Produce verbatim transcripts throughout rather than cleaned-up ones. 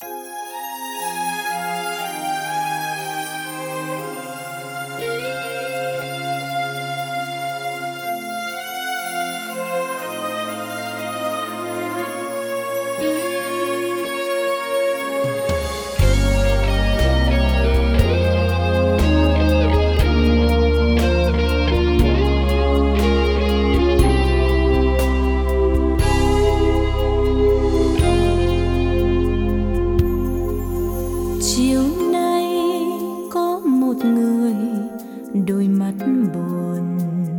Chiều nay có một người đôi mắt buồn,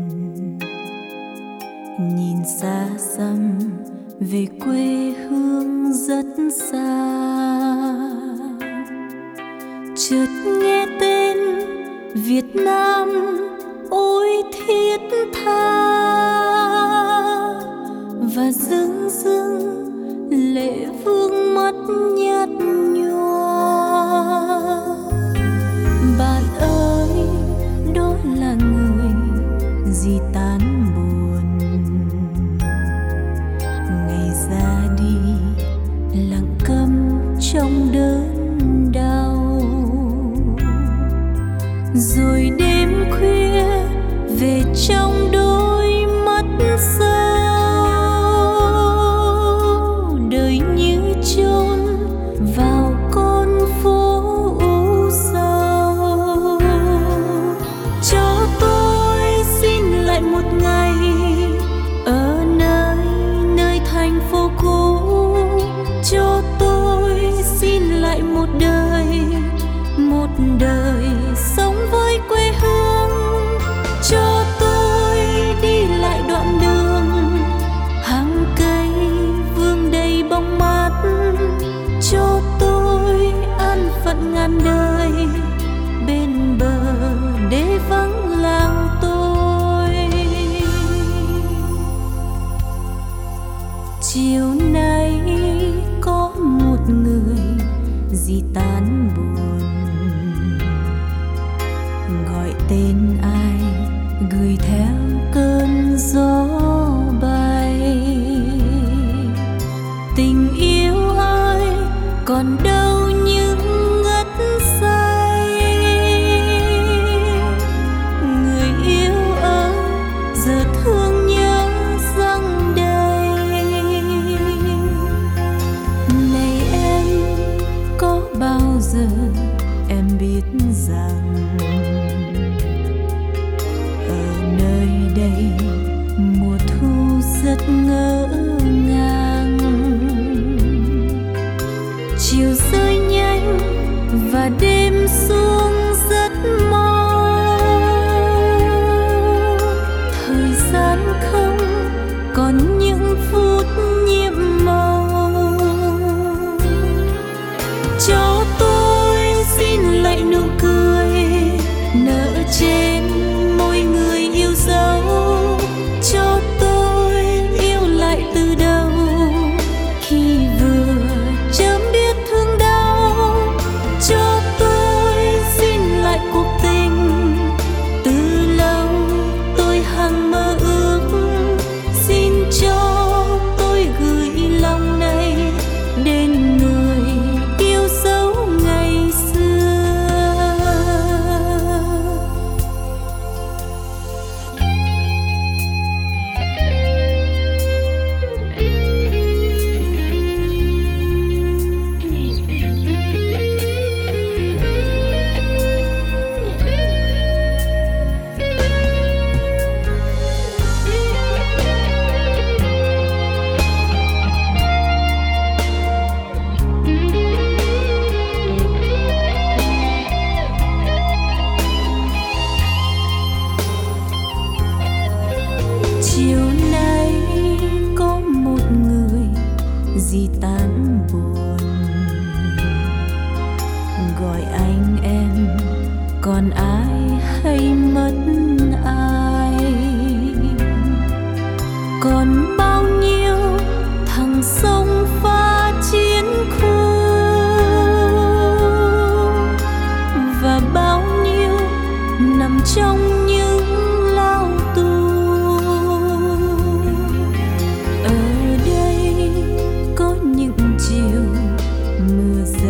nhìn xa xăm về quê hương rất xa. Chợt nghe tên Việt Nam ôi thiết tha, và dưng dưng lệ vương mắt nhạt nhòa. Bạn ơi, đó là người gì tan buồn, ngày ra đi lặng câm trong đớn đau. Rồi đêm khuya về trong đôi mắt sâu, đời như chôn vào con phố u sầu. Cho tôi xin lại một ngày ở nơi nơi thành phố cũ, cho tôi xin lại một đời, một đời sống với quê hương. Cho tôi đi lại đoạn đường hàng cây vương đầy bóng mát, cho tôi an phận ngàn đời bên bờ để vắng làng tôi. Chiều nay có một người gì tan buồn, gọi tên ai gửi theo cơn gió bay. Tình yêu ơi còn đâu những ngất say, người yêu ơi giờ thương nhớ răng đầy. Này em, có bao giờ em biết rằng ở nơi đây mùa thu rất ngỡ ngàng, chiều rơi nhanh và đêm xuống rất mau. Thời gian không còn những phút nhiệm màu. Cho tôi xin lại nụ cười nở trên môi người yêu dấu, cho tôi yêu lại từ đầu khi vừa chớm biết thương đau. Cho tôi xin lại cuộc tình từ lâu tôi hằng mơ ước, xin cho tôi gửi lòng này đến người yêu dấu ngày xưa. Chiều nay có một người gì tan buồn, gọi anh em còn ai hay mất ai. Còn bao nhiêu thằng sông pha chiến khu, và bao nhiêu nằm trong những lao tù. Ở đây có những chiều mưa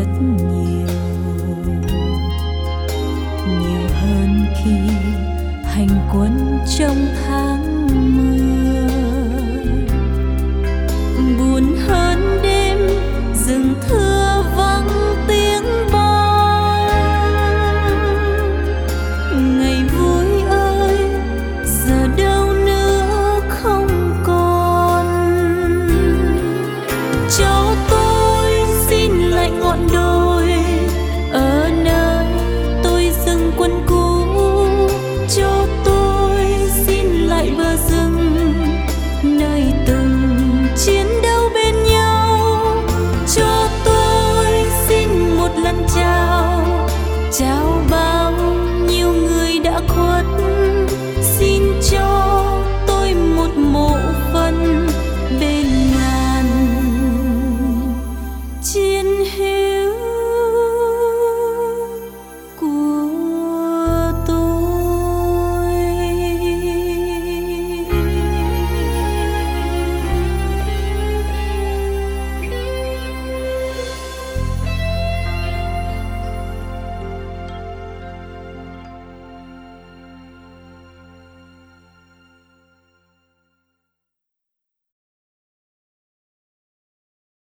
chào chào bao nhiêu người đã khuất